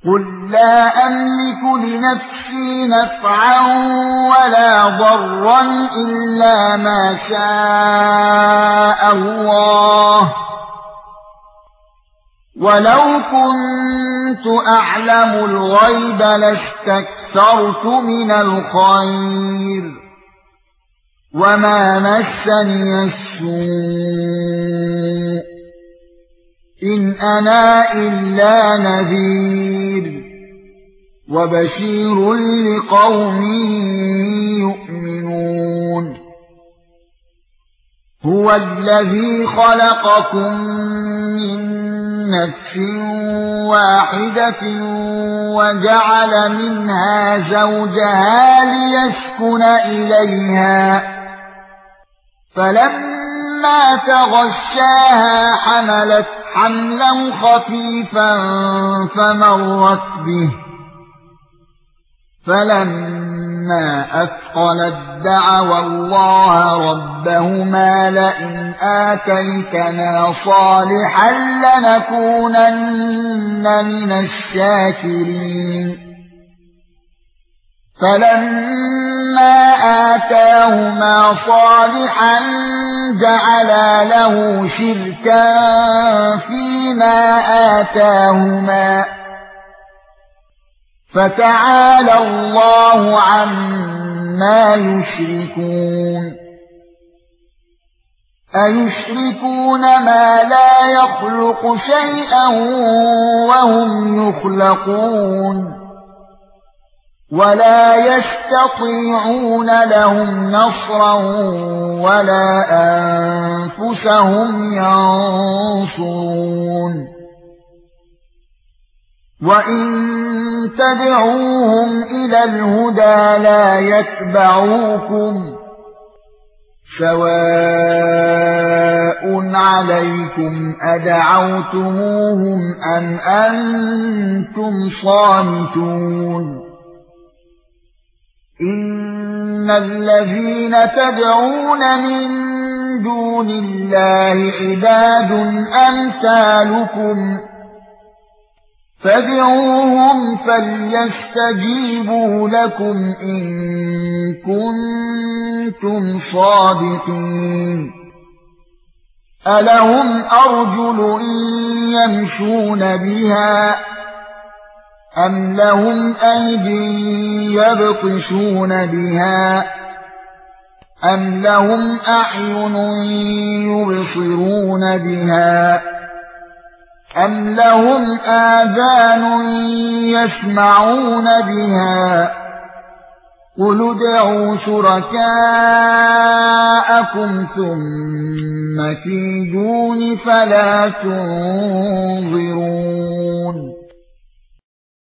قل لا أملك لنفسي نفعا ولا ضرا إلا ما شاء الله ولو كنت أعلم الغيب لاستكثرت من الخير وما مسني السوء إن أنا إلا نذير وبشير لقوم يؤمنون هو الذي خلقكم من نفس واحدة وجعل منها زوجها ليسكن إليها فلما تغشاها حملت حملا خفيفا فمرت به فلما أثقلت دعوا الله ربهما لئن آتيتنا صالحا لنكونن من الشاكرين فلما آتاهما صالحا جعلا له شركا فيما آتاهما فتعالى الله عما يشركون أيشركون ما لا يخلق شيئا وهم يخلقون ولا يستطيعون لهم نصرا ولا أنفسهم ينصرون وإن تدعوهم إلى الهدى لا يتبعوكم سواء عليكم أدعوتموهم أم أنتم صامتون إن الذين تدعون من دون الله عباد أمثالكم فادعوهم فليستجيبوا لكم إن كنتم صادقين ألهم أرجل يمشون بها أم لهم أيدي يبطشون بها أم لهم أعين يبصرون بها أم لهم آذان يسمعون بها قل ادعوا شركاءكم ثم كيدون فلا تنظرون